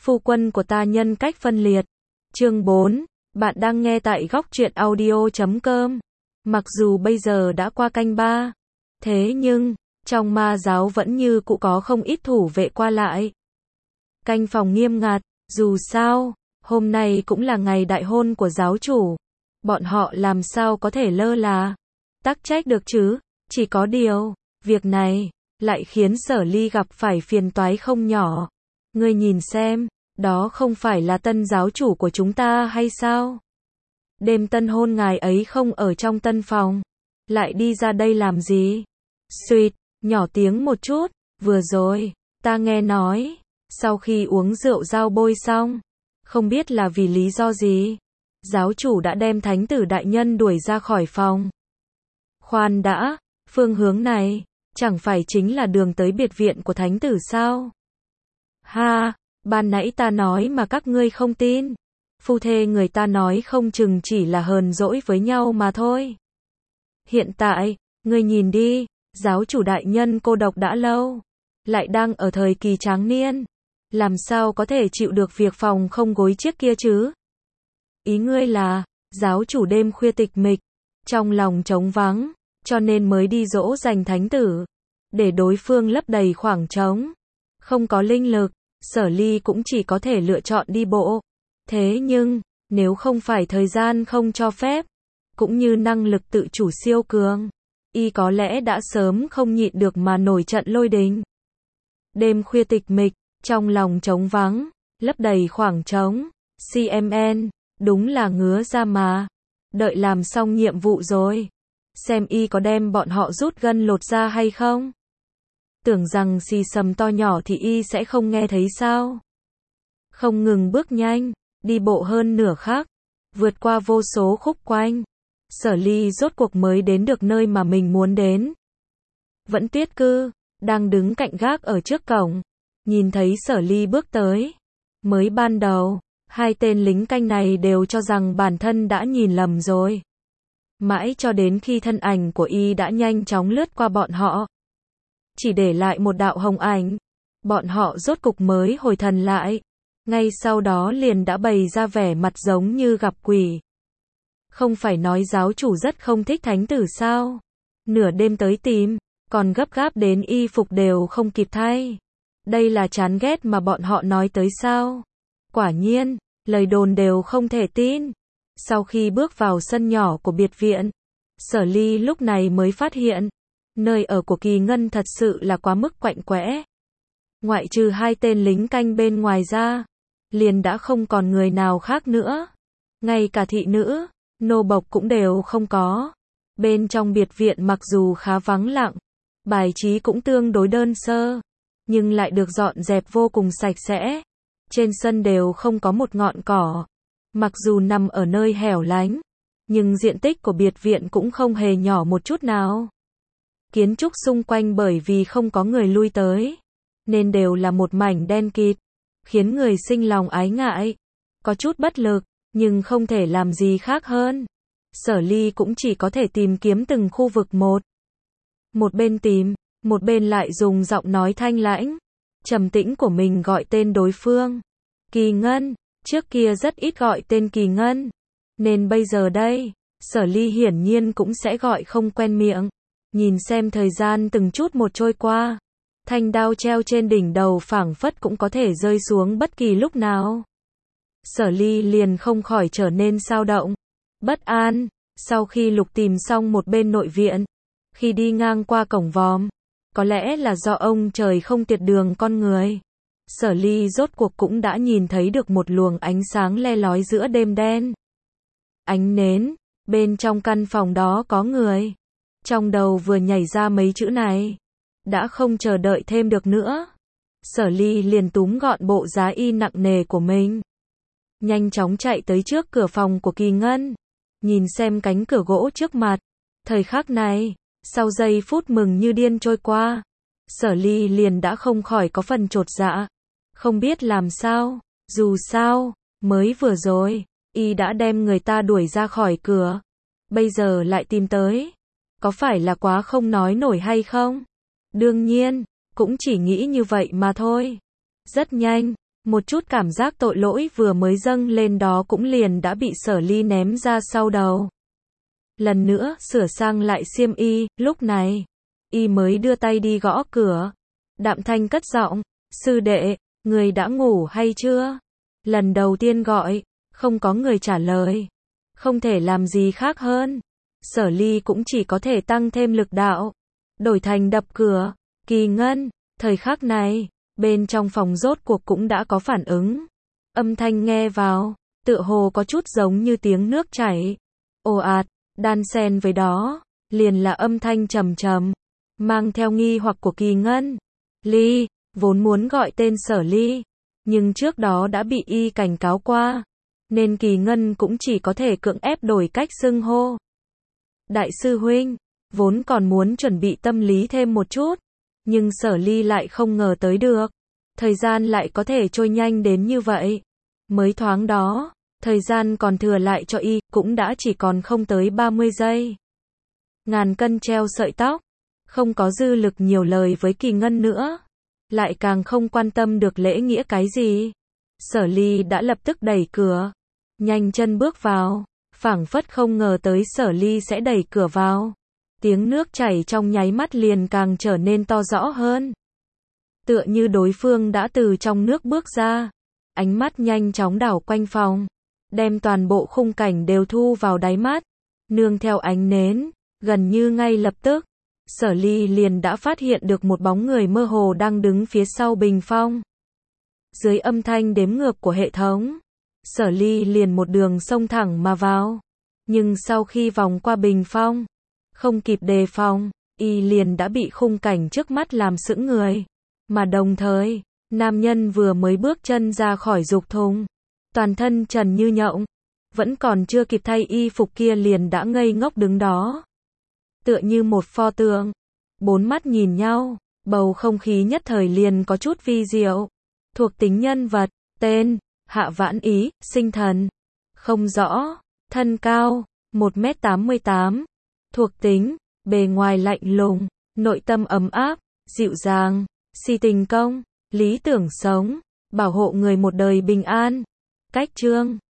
Phu quân của ta nhân cách phân liệt. Chương 4, bạn đang nghe tại góc truyện audio.com. Mặc dù bây giờ đã qua canh 3, thế nhưng, trong ma giáo vẫn như cũ có không ít thủ vệ qua lại. Canh phòng nghiêm ngặt, dù sao, hôm nay cũng là ngày đại hôn của giáo chủ. Bọn họ làm sao có thể lơ là, tắc trách được chứ, chỉ có điều, việc này, lại khiến Sở Ly gặp phải phiền toái không nhỏ. Ngươi nhìn xem, đó không phải là tân giáo chủ của chúng ta hay sao? Đêm tân hôn ngài ấy không ở trong tân phòng, lại đi ra đây làm gì? Xuyệt, nhỏ tiếng một chút, vừa rồi, ta nghe nói, sau khi uống rượu dao bôi xong, không biết là vì lý do gì, giáo chủ đã đem thánh tử đại nhân đuổi ra khỏi phòng. Khoan đã, phương hướng này, chẳng phải chính là đường tới biệt viện của thánh tử sao? Ha, ban nãy ta nói mà các ngươi không tin. Phu thê người ta nói không chừng chỉ là hờn dỗi với nhau mà thôi. Hiện tại, ngươi nhìn đi, giáo chủ đại nhân cô độc đã lâu, lại đang ở thời kỳ tráng niên, làm sao có thể chịu được việc phòng không gối chiếc kia chứ? Ý ngươi là, giáo chủ đêm khuya tịch mịch, trong lòng trống vắng, cho nên mới đi dỗ dành thánh tử, để đối phương lấp đầy khoảng trống. Không có linh lực, Sở Ly cũng chỉ có thể lựa chọn đi bộ. Thế nhưng, nếu không phải thời gian không cho phép, cũng như năng lực tự chủ siêu cường, y có lẽ đã sớm không nhịn được mà nổi trận lôi đình. Đêm khuya tịch mịch, trong lòng trống vắng, lấp đầy khoảng trống, CMN, đúng là ngứa ra mà. Đợi làm xong nhiệm vụ rồi, xem y có đem bọn họ rút gân lột ra hay không. Tưởng rằng xì sầm to nhỏ thì y sẽ không nghe thấy sao. Không ngừng bước nhanh, đi bộ hơn nửa khắc, vượt qua vô số khúc quanh, Sở Ly rốt cuộc mới đến được nơi mà mình muốn đến. Vẫn Tuyết Cư, đang đứng cạnh gác ở trước cổng, nhìn thấy Sở Ly bước tới. Mới ban đầu, hai tên lính canh này đều cho rằng bản thân đã nhìn lầm rồi. Mãi cho đến khi thân ảnh của y đã nhanh chóng lướt qua bọn họ, chỉ để lại một đạo hồng ảnh, bọn họ rốt cục mới hồi thần lại. Ngay sau đó liền đã bày ra vẻ mặt giống như gặp quỷ. Không phải nói giáo chủ rất không thích thánh tử sao? Nửa đêm tới tìm, còn gấp gáp đến y phục đều không kịp thay. Đây là chán ghét mà bọn họ nói tới sao? Quả nhiên, lời đồn đều không thể tin. Sau khi bước vào sân nhỏ của biệt viện, Sở Ly lúc này mới phát hiện, nơi ở của Kỳ Ngân thật sự là quá mức quạnh quẽ. Ngoại trừ hai tên lính canh bên ngoài ra, liền đã không còn người nào khác nữa. Ngay cả thị nữ, nô bộc cũng đều không có. Bên trong biệt viện mặc dù khá vắng lặng, bài trí cũng tương đối đơn sơ, nhưng lại được dọn dẹp vô cùng sạch sẽ. Trên sân đều không có một ngọn cỏ. Mặc dù nằm ở nơi hẻo lánh, nhưng diện tích của biệt viện cũng không hề nhỏ một chút nào. Kiến trúc xung quanh bởi vì không có người lui tới, nên đều là một mảnh đen kịt, khiến người sinh lòng ái ngại. Có chút bất lực, nhưng không thể làm gì khác hơn. Sở Ly cũng chỉ có thể tìm kiếm từng khu vực một. Một bên tìm, một bên lại dùng giọng nói thanh lãnh, trầm tĩnh của mình gọi tên đối phương. Kỳ Ngân, trước kia rất ít gọi tên Kỳ Ngân, nên bây giờ đây, Sở Ly hiển nhiên cũng sẽ gọi không quen miệng. Nhìn xem thời gian từng chút một trôi qua, thanh đao treo trên đỉnh đầu phảng phất cũng có thể rơi xuống bất kỳ lúc nào. Sở Ly liền không khỏi trở nên xao động, bất an. Sau khi lục tìm xong một bên nội viện, khi đi ngang qua cổng vòm, có lẽ là do ông trời không tiệt đường con người, Sở Ly rốt cuộc cũng đã nhìn thấy được một luồng ánh sáng le lói giữa đêm đen. Ánh nến, bên trong căn phòng đó có người. Trong đầu vừa nhảy ra mấy chữ này, đã không chờ đợi thêm được nữa. Sở Ly liền túm gọn bộ giá y nặng nề của mình, nhanh chóng chạy tới trước cửa phòng của Kỳ Ngân, nhìn xem cánh cửa gỗ trước mặt. Thời khắc này, sau giây phút mừng như điên trôi qua, Sở Ly liền đã không khỏi có phần chột dạ, không biết làm sao. Dù sao, mới vừa rồi, y đã đem người ta đuổi ra khỏi cửa, bây giờ lại tìm tới. Có phải là quá không nói nổi hay không? Đương nhiên, cũng chỉ nghĩ như vậy mà thôi. Rất nhanh, Một chút cảm giác tội lỗi vừa mới dâng lên đó cũng liền đã bị Sở Ly ném ra sau đầu. Lần nữa sửa sang lại xiêm y, lúc này, y mới đưa tay đi gõ cửa. Đạm thanh cất giọng, sư đệ, người đã ngủ hay chưa? Lần đầu tiên gọi, không có người trả lời. Không thể làm gì khác hơn. Sở Ly cũng chỉ có thể tăng thêm lực đạo. Đổi thành đập cửa. Kỳ Ngân, thời khắc này, bên trong phòng rốt cuộc cũng đã có phản ứng. Âm thanh nghe vào, tựa hồ có chút giống như tiếng nước chảy. Ồ ạt, đan xen với đó, liền là âm thanh trầm trầm, mang theo nghi hoặc của Kỳ Ngân. Ly, vốn muốn gọi tên Sở Ly, nhưng trước đó đã bị y cảnh cáo qua, nên Kỳ Ngân cũng chỉ có thể cưỡng ép đổi cách xưng hô. Đại sư huynh, vốn còn muốn chuẩn bị tâm lý thêm một chút, nhưng Sở Ly lại không ngờ tới được. Thời gian lại có thể trôi nhanh đến như vậy. Mới thoáng đó, thời gian còn thừa lại cho y, cũng đã chỉ còn không tới 30 giây. Ngàn cân treo sợi tóc, không có dư lực nhiều lời với Kỳ Ngân nữa. Lại càng không quan tâm được lễ nghĩa cái gì. Sở Ly đã lập tức đẩy cửa, nhanh chân bước vào, phảng phất không ngờ tới Sở Ly sẽ đẩy cửa vào. Tiếng nước chảy trong nháy mắt liền càng trở nên to rõ hơn. Tựa như đối phương đã từ trong nước bước ra. Ánh mắt nhanh chóng đảo quanh phòng, đem toàn bộ khung cảnh đều thu vào đáy mắt. Nương theo ánh nến, gần như ngay lập tức, Sở Ly liền đã phát hiện được một bóng người mơ hồ đang đứng phía sau bình phong. Dưới âm thanh đếm ngược của hệ thống, Sở Ly liền một đường xông thẳng mà vào. Nhưng sau khi vòng qua bình phong, không kịp đề phòng, y liền đã bị khung cảnh trước mắt làm sững người. Mà đồng thời, nam nhân vừa mới bước chân ra khỏi dục thùng, toàn thân trần như nhộng, vẫn còn chưa kịp thay y phục kia liền đã ngây ngốc đứng đó. Tựa như một pho tượng, bốn mắt nhìn nhau, bầu không khí nhất thời liền có chút vi diệu. Thuộc tính nhân vật, tên, Hạ Vãn Ý, sinh thần, không rõ, thân cao, 1m88, thuộc tính, bề ngoài lạnh lùng, nội tâm ấm áp, dịu dàng, si tình công, lý tưởng sống, bảo hộ người một đời bình an. Cách chương